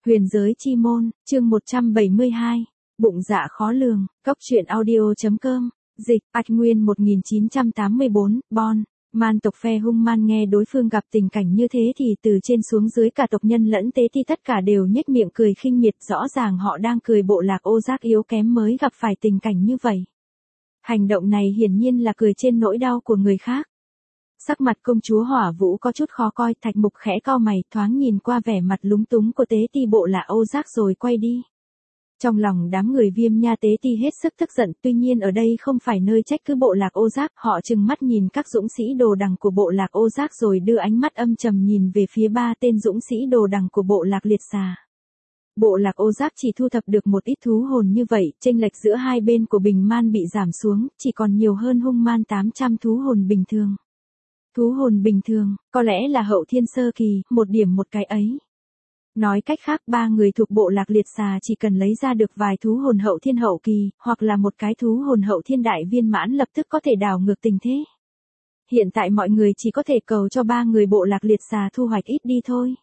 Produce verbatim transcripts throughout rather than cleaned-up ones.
Huyền giới chi môn, chương một trăm bảy mươi hai, bụng dạ khó lường, cốc truyện audio.com, dịch, Bạch Nguyên một nghìn chín trăm tám mươi tư, Bon, man tộc phe hung man nghe đối phương gặp tình cảnh như thế thì từ trên xuống dưới cả tộc nhân lẫn tế ti tất cả đều nhếch miệng cười khinh miệt, rõ ràng họ đang cười bộ lạc ô giác yếu kém mới gặp phải tình cảnh như vậy. Hành động này hiển nhiên là cười trên nỗi đau của người khác. Sắc mặt công chúa Hỏa Vũ có chút khó coi, Thạch Mục khẽ cau mày, thoáng nhìn qua vẻ mặt lúng túng của tế ti bộ lạc ô giác rồi quay đi. Trong lòng đám người Viêm Nha tế ti hết sức tức giận, tuy nhiên ở đây không phải nơi trách cứ bộ lạc ô giác, họ trừng mắt nhìn các dũng sĩ đồ đằng của bộ lạc ô giác rồi đưa ánh mắt âm trầm nhìn về phía ba tên dũng sĩ đồ đằng của bộ lạc liệt xà. Bộ lạc ô giác chỉ thu thập được một ít thú hồn như vậy, chênh lệch giữa hai bên của bình man bị giảm xuống, chỉ còn nhiều hơn hung man tám trăm thú hồn bình thường. Thú hồn bình thường, có lẽ là hậu thiên sơ kỳ, một điểm một cái ấy. Nói cách khác, ba người thuộc bộ lạc liệt xà chỉ cần lấy ra được vài thú hồn hậu thiên hậu kỳ, hoặc là một cái thú hồn hậu thiên đại viên mãn lập tức có thể đảo ngược tình thế. Hiện tại mọi người chỉ có thể cầu cho ba người bộ lạc liệt xà thu hoạch ít đi thôi.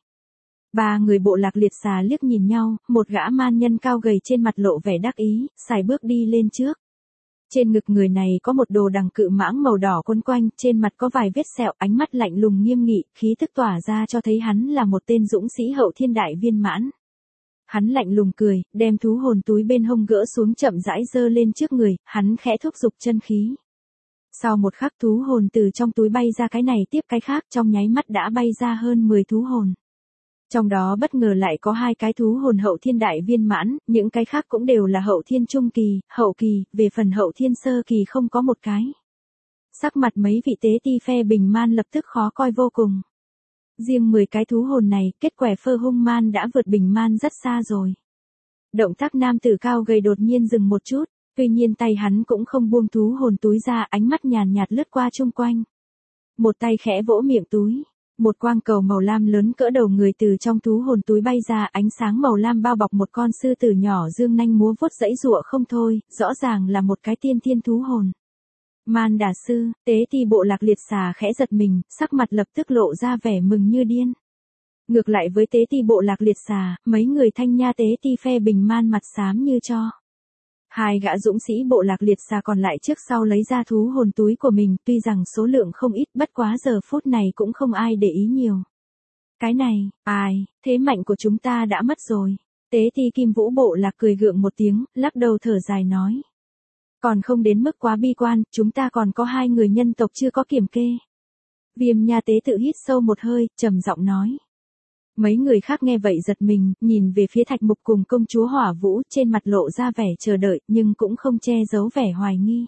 Ba người bộ lạc liệt xà liếc nhìn nhau, một gã man nhân cao gầy trên mặt lộ vẻ đắc ý, sải bước đi lên trước. Trên ngực người này có một đồ đằng cự mãng màu đỏ quấn quanh, trên mặt có vài vết sẹo, ánh mắt lạnh lùng nghiêm nghị, khí tức tỏa ra cho thấy hắn là một tên dũng sĩ hậu thiên đại viên mãn. Hắn lạnh lùng cười, đem thú hồn túi bên hông gỡ xuống chậm rãi giơ lên trước người, hắn khẽ thúc giục chân khí. Sau một khắc thú hồn từ trong túi bay ra cái này tiếp cái khác, trong nháy mắt đã bay ra hơn mười thú hồn. Trong đó bất ngờ lại có hai cái thú hồn hậu thiên đại viên mãn, những cái khác cũng đều là hậu thiên trung kỳ, hậu kỳ, về phần hậu thiên sơ kỳ không có một cái. Sắc mặt mấy vị tế ti phe bình man lập tức khó coi vô cùng. Riêng mười cái thú hồn này, kết quả phơ hung man đã vượt bình man rất xa rồi. Động tác nam tử cao gầy đột nhiên dừng một chút, tuy nhiên tay hắn cũng không buông thú hồn túi ra, ánh mắt nhàn nhạt lướt qua chung quanh. Một tay khẽ vỗ miệng túi. Một quang cầu màu lam lớn cỡ đầu người từ trong thú hồn túi bay ra, ánh sáng màu lam bao bọc một con sư tử nhỏ dương nanh múa vuốt giãy giụa không thôi, rõ ràng là một cái tiên thiên thú hồn. Man đà sư, tế ti bộ lạc liệt xà khẽ giật mình, sắc mặt lập tức lộ ra vẻ mừng như điên. Ngược lại với tế ti bộ lạc liệt xà, mấy người thanh nha tế ti phe bình man mặt xám như tro. Hai gã dũng sĩ bộ lạc liệt xà còn lại trước sau lấy ra thú hồn túi của mình, tuy rằng số lượng không ít, bất quá giờ phút này cũng không ai để ý nhiều. Cái này, ai, thế mạnh của chúng ta đã mất rồi. Tế ti kim vũ bộ lạc cười gượng một tiếng, lắc đầu thở dài nói. Còn không đến mức quá bi quan, chúng ta còn có hai người nhân tộc chưa có kiểm kê. Viêm Nha tế tự hít sâu một hơi, trầm giọng nói. Mấy người khác nghe vậy giật mình, nhìn về phía Thạch Mục cùng công chúa Hỏa Vũ, trên mặt lộ ra vẻ chờ đợi, nhưng cũng không che giấu vẻ hoài nghi.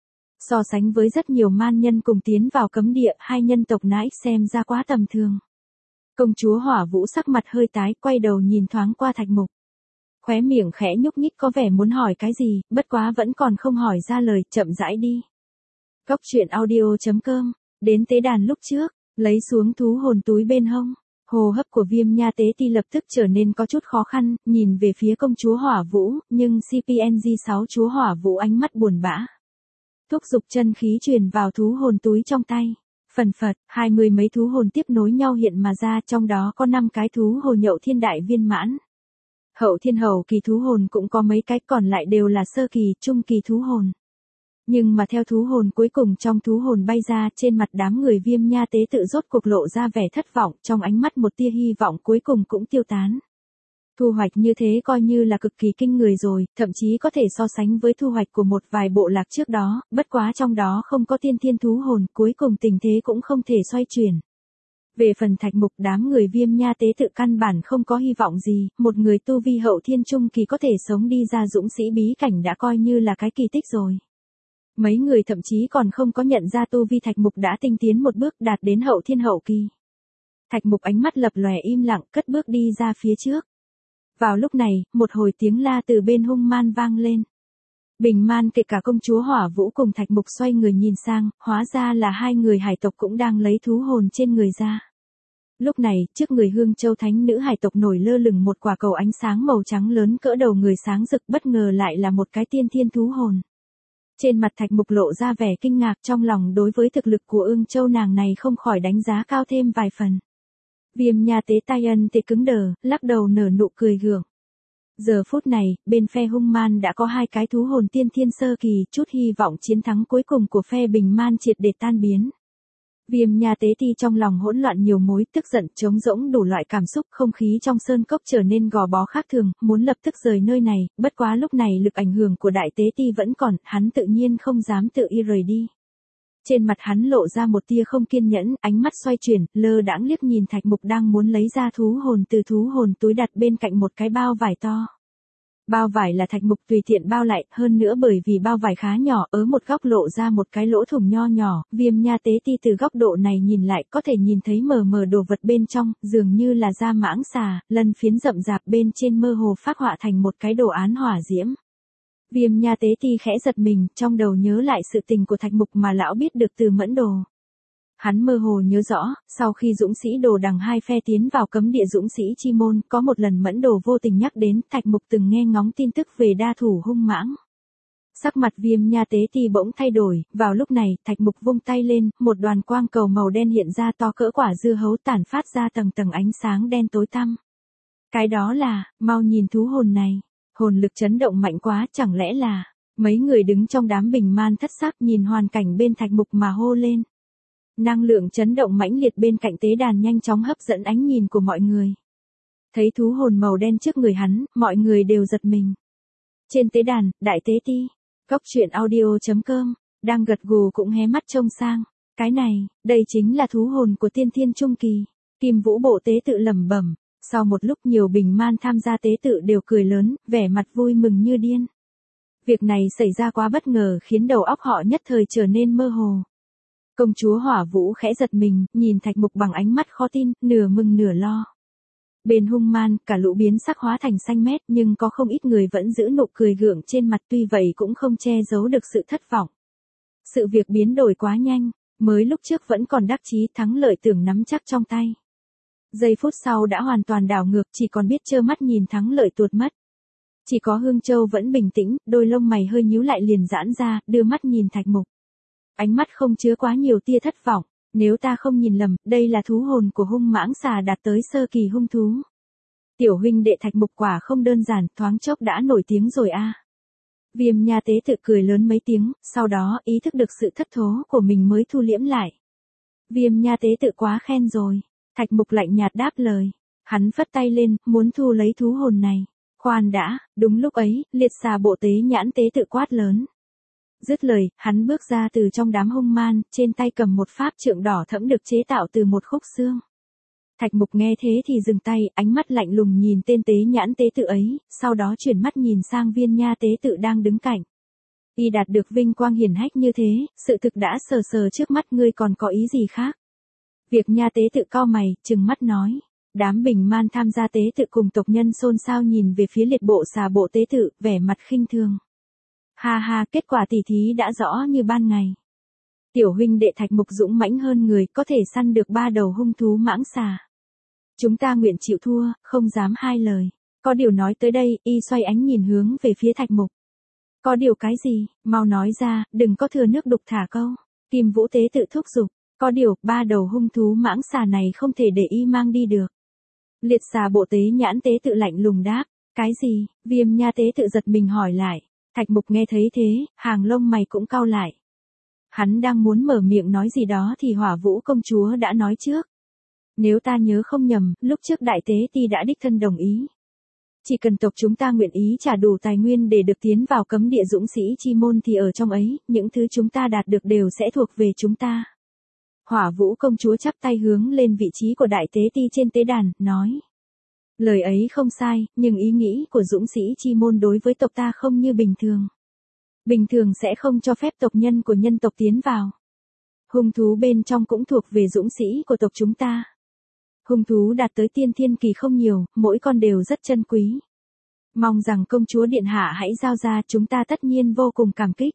So sánh với rất nhiều man nhân cùng tiến vào cấm địa, hai nhân tộc nãy xem ra quá tầm thường. Công chúa Hỏa Vũ sắc mặt hơi tái, quay đầu nhìn thoáng qua Thạch Mục. Khóe miệng khẽ nhúc nhích có vẻ muốn hỏi cái gì, bất quá vẫn còn không hỏi ra lời, chậm rãi đi. Cốc truyện audio.com, đến tế đàn lúc trước, lấy xuống thú hồn túi bên hông. Hô hấp của Viêm Nha tế ti lập tức trở nên có chút khó khăn, nhìn về phía công chúa Hỏa Vũ, nhưng xê pê en giê sáu chúa Hỏa Vũ ánh mắt buồn bã. Thúc giục chân khí truyền vào thú hồn túi trong tay. Phần phật, hai mươi mấy thú hồn tiếp nối nhau hiện mà ra, trong đó có năm cái thú hồn nhậu thiên đại viên mãn. Hậu thiên hậu kỳ thú hồn cũng có mấy cái, còn lại đều là sơ kỳ, trung kỳ thú hồn. Nhưng mà theo thú hồn cuối cùng trong thú hồn bay ra, trên mặt đám người Viêm Nha tế tự rốt cuộc lộ ra vẻ thất vọng, trong ánh mắt một tia hy vọng cuối cùng cũng tiêu tán. Thu hoạch như thế coi như là cực kỳ kinh người rồi, thậm chí có thể so sánh với thu hoạch của một vài bộ lạc trước đó, bất quá trong đó không có tiên thiên thú hồn, cuối cùng tình thế cũng không thể xoay chuyển. Về phần Thạch Mục, đám người Viêm Nha tế tự căn bản không có hy vọng gì, một người tu vi hậu thiên trung kỳ có thể sống đi ra dũng sĩ bí cảnh đã coi như là cái kỳ tích rồi. Mấy người thậm chí còn không có nhận ra tu vi Thạch Mục đã tinh tiến một bước đạt đến hậu thiên hậu kỳ. Thạch Mục ánh mắt lập lòe im lặng cất bước đi ra phía trước. Vào lúc này, một hồi tiếng la từ bên hung man vang lên. Bình man kể cả công chúa Hỏa Vũ cùng Thạch Mục xoay người nhìn sang, hóa ra là hai người hải tộc cũng đang lấy thú hồn trên người ra. Lúc này, trước người Hương Châu Thánh nữ hải tộc nổi lơ lửng một quả cầu ánh sáng màu trắng lớn cỡ đầu người sáng rực, bất ngờ lại là một cái tiên thiên thú hồn. Trên mặt Thạch Mục lộ ra vẻ kinh ngạc, trong lòng đối với thực lực của Ương Châu nàng này không khỏi đánh giá cao thêm vài phần. Viêm nha tế tai ân tế cứng đờ, lắc đầu nở nụ cười gượng. Giờ phút này, bên phe hung man đã có hai cái thú hồn tiên thiên sơ kỳ, chút hy vọng chiến thắng cuối cùng của phe bình man triệt để tan biến. Viêm nha tế ti trong lòng hỗn loạn nhiều mối, tức giận, trống rỗng đủ loại cảm xúc, không khí trong sơn cốc trở nên gò bó khác thường, muốn lập tức rời nơi này, bất quá lúc này lực ảnh hưởng của đại tế ti vẫn còn, hắn tự nhiên không dám tự y rời đi. Trên mặt hắn lộ ra một tia không kiên nhẫn, ánh mắt xoay chuyển, lơ đãng liếc nhìn Thạch Mục đang muốn lấy ra thú hồn từ thú hồn túi đặt bên cạnh một cái bao vải to. Bao vải là Thạch Mục tùy tiện bao lại, hơn nữa bởi vì bao vải khá nhỏ, ở một góc lộ ra một cái lỗ thủng nho nhỏ, Viêm nha tế ti từ góc độ này nhìn lại có thể nhìn thấy mờ mờ đồ vật bên trong, dường như là da mãng xà, lân phiến rậm rạp bên trên mơ hồ phác họa thành một cái đồ án hỏa diễm. Viêm nha tế ti khẽ giật mình, trong đầu nhớ lại sự tình của Thạch Mục mà lão biết được từ mẫn đồ. Hắn mơ hồ nhớ rõ, sau khi dũng sĩ đồ đằng hai phe tiến vào cấm địa dũng sĩ chi môn, có một lần mẫn đồ vô tình nhắc đến, Thạch Mục từng nghe ngóng tin tức về đa thủ hung mãng. Sắc mặt Viêm nha tế ti bỗng thay đổi, vào lúc này, Thạch Mục vung tay lên, một đoàn quang cầu màu đen hiện ra to cỡ quả dưa hấu tản phát ra tầng tầng ánh sáng đen tối tăm. Cái đó là, mau nhìn thú hồn này. Hồn lực chấn động mạnh quá, chẳng lẽ là, mấy người đứng trong đám bình man thất sắc nhìn hoàn cảnh bên Thạch Mục mà hô lên. Năng lượng chấn động mãnh liệt bên cạnh tế đàn nhanh chóng hấp dẫn ánh nhìn của mọi người. Thấy thú hồn màu đen trước người hắn, mọi người đều giật mình. Trên tế đàn, đại tế ti, Cốc truyện audio chấm com, đang gật gù cũng hé mắt trông sang. Cái này, đây chính là thú hồn của tiên thiên trung kỳ. Kim Vũ bộ tế tự lẩm bẩm. Sau một lúc nhiều bình man tham gia tế tự đều cười lớn, vẻ mặt vui mừng như điên. Việc này xảy ra quá bất ngờ khiến đầu óc họ nhất thời trở nên mơ hồ. Công chúa Hỏa Vũ khẽ giật mình, nhìn Thạch Mục bằng ánh mắt khó tin, nửa mừng nửa lo. Bên hung man, cả lũ biến sắc hóa thành xanh mét nhưng có không ít người vẫn giữ nụ cười gượng trên mặt, tuy vậy cũng không che giấu được sự thất vọng. Sự việc biến đổi quá nhanh, mới lúc trước vẫn còn đắc chí thắng lợi tưởng nắm chắc trong tay. Giây phút sau đã hoàn toàn đảo ngược, chỉ còn biết trơ mắt nhìn thắng lợi tuột mất. Chỉ có Hương Châu vẫn bình tĩnh, đôi lông mày hơi nhíu lại liền giãn ra, đưa mắt nhìn Thạch Mục. Ánh mắt không chứa quá nhiều tia thất vọng, nếu ta không nhìn lầm, đây là thú hồn của hung mãng xà đạt tới sơ kỳ hung thú. Tiểu huynh đệ Thạch Mục quả không đơn giản, thoáng chốc đã nổi tiếng rồi a. À. Viêm nha tế tự cười lớn mấy tiếng, sau đó ý thức được sự thất thố của mình mới thu liễm lại. Viêm nha tế tự quá khen rồi. Thạch Mục lạnh nhạt đáp lời. Hắn phất tay lên, muốn thu lấy thú hồn này. Khoan đã, đúng lúc ấy, liệt xà bộ tế nhãn tế tự quát lớn. Dứt lời, hắn bước ra từ trong đám hung man, trên tay cầm một pháp trượng đỏ thẫm được chế tạo từ một khúc xương. Thạch Mục nghe thế thì dừng tay, ánh mắt lạnh lùng nhìn tên tế nhãn tế tự ấy, sau đó chuyển mắt nhìn sang viên nha tế tự đang đứng cạnh. Y đạt được vinh quang hiển hách như thế, sự thực đã sờ sờ trước mắt, ngươi còn có ý gì khác? Việc nha tế tự cau mày, trừng mắt nói. Đám bình man tham gia tế tự cùng tộc nhân xôn xao nhìn về phía liệt bộ xà bộ tế tự, vẻ mặt khinh thường. Ha ha, kết quả tỉ thí đã rõ như ban ngày. Tiểu huynh đệ Thạch Mục dũng mãnh hơn người, có thể săn được ba đầu hung thú mãng xà. Chúng ta nguyện chịu thua, không dám hai lời. Có điều nói tới đây, y xoay ánh nhìn hướng về phía Thạch Mục. Có điều cái gì, mau nói ra, đừng có thừa nước đục thả câu. Kim Vũ tế tự thúc giục. Có điều, ba đầu hung thú mãng xà này không thể để y mang đi được. Liệt xà bộ tế nhãn tế tự lạnh lùng đáp. Cái gì? Viêm nha tế tự giật mình hỏi lại. Thạch Mục nghe thấy thế, hàng lông mày cũng cau lại. Hắn đang muốn mở miệng nói gì đó thì Hỏa Vũ công chúa đã nói trước. Nếu ta nhớ không nhầm, lúc trước đại tế ti đã đích thân đồng ý. Chỉ cần tộc chúng ta nguyện ý trả đủ tài nguyên để được tiến vào cấm địa dũng sĩ chi môn thì ở trong ấy, những thứ chúng ta đạt được đều sẽ thuộc về chúng ta. Hỏa Vũ công chúa chắp tay hướng lên vị trí của đại tế ti trên tế đàn, nói. Lời ấy không sai, nhưng ý nghĩ của dũng sĩ chi môn đối với tộc ta không như bình thường. Bình thường sẽ không cho phép tộc nhân của nhân tộc tiến vào. Hung thú bên trong cũng thuộc về dũng sĩ của tộc chúng ta. Hung thú đạt tới tiên thiên kỳ không nhiều, mỗi con đều rất chân quý. Mong rằng công chúa điện hạ hãy giao ra, chúng ta tất nhiên vô cùng cảm kích.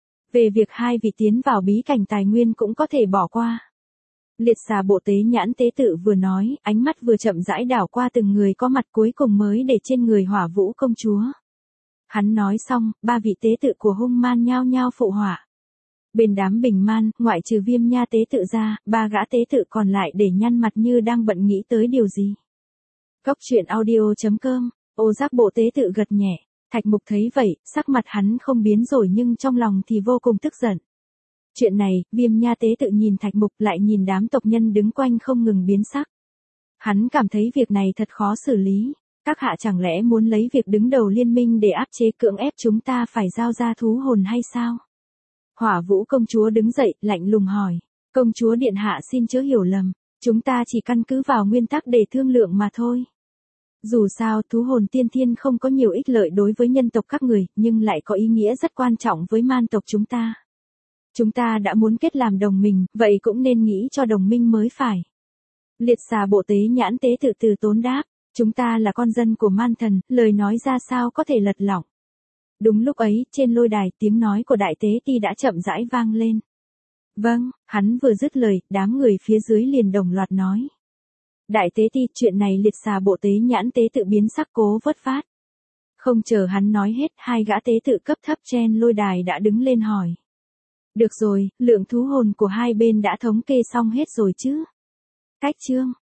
Về việc hai vị tiến vào bí cảnh tài nguyên cũng có thể bỏ qua. Liệt xà bộ tế nhãn tế tự vừa nói, ánh mắt vừa chậm rãi đảo qua từng người có mặt cuối cùng mới để trên người Hỏa Vũ công chúa. Hắn nói xong, ba vị tế tự của hung man nhao nhao phụ họa. Bên đám bình man, ngoại trừ Viêm Nha tế tự ra, ba gã tế tự còn lại để nhăn mặt như đang bận nghĩ tới điều gì. Cốc truyện audio chấm com, Ô Giác Bộ tế tự gật nhẹ. Thạch Mục thấy vậy, sắc mặt hắn không biến đổi nhưng trong lòng thì vô cùng tức giận. Chuyện này, Viêm Nha tế tự nhìn Thạch Mục lại nhìn đám tộc nhân đứng quanh không ngừng biến sắc. Hắn cảm thấy việc này thật khó xử lý. Các hạ chẳng lẽ muốn lấy việc đứng đầu liên minh để áp chế cưỡng ép chúng ta phải giao ra thú hồn hay sao? Hỏa Vũ công chúa đứng dậy, lạnh lùng hỏi. Công chúa điện hạ xin chớ hiểu lầm, chúng ta chỉ căn cứ vào nguyên tắc để thương lượng mà thôi. Dù sao, thú hồn tiên thiên không có nhiều ích lợi đối với nhân tộc các người, nhưng lại có ý nghĩa rất quan trọng với man tộc chúng ta. Chúng ta đã muốn kết làm đồng minh, vậy cũng nên nghĩ cho đồng minh mới phải. Liệt xà bộ tế nhãn tế tự từ tốn đáp, chúng ta là con dân của man thần, lời nói ra sao có thể lật lỏng. Đúng lúc ấy, trên lôi đài, tiếng nói của đại tế ti đã chậm rãi vang lên. Vâng, hắn vừa dứt lời, đám người phía dưới liền đồng loạt nói. Đại tế ti, chuyện này liệt xà bộ tế nhãn tế tự biến sắc cố vất phát. Không chờ hắn nói hết, hai gã tế tự cấp thấp trên lôi đài đã đứng lên hỏi. Được rồi, lượng thú hồn của hai bên đã thống kê xong hết rồi chứ? Cách chương.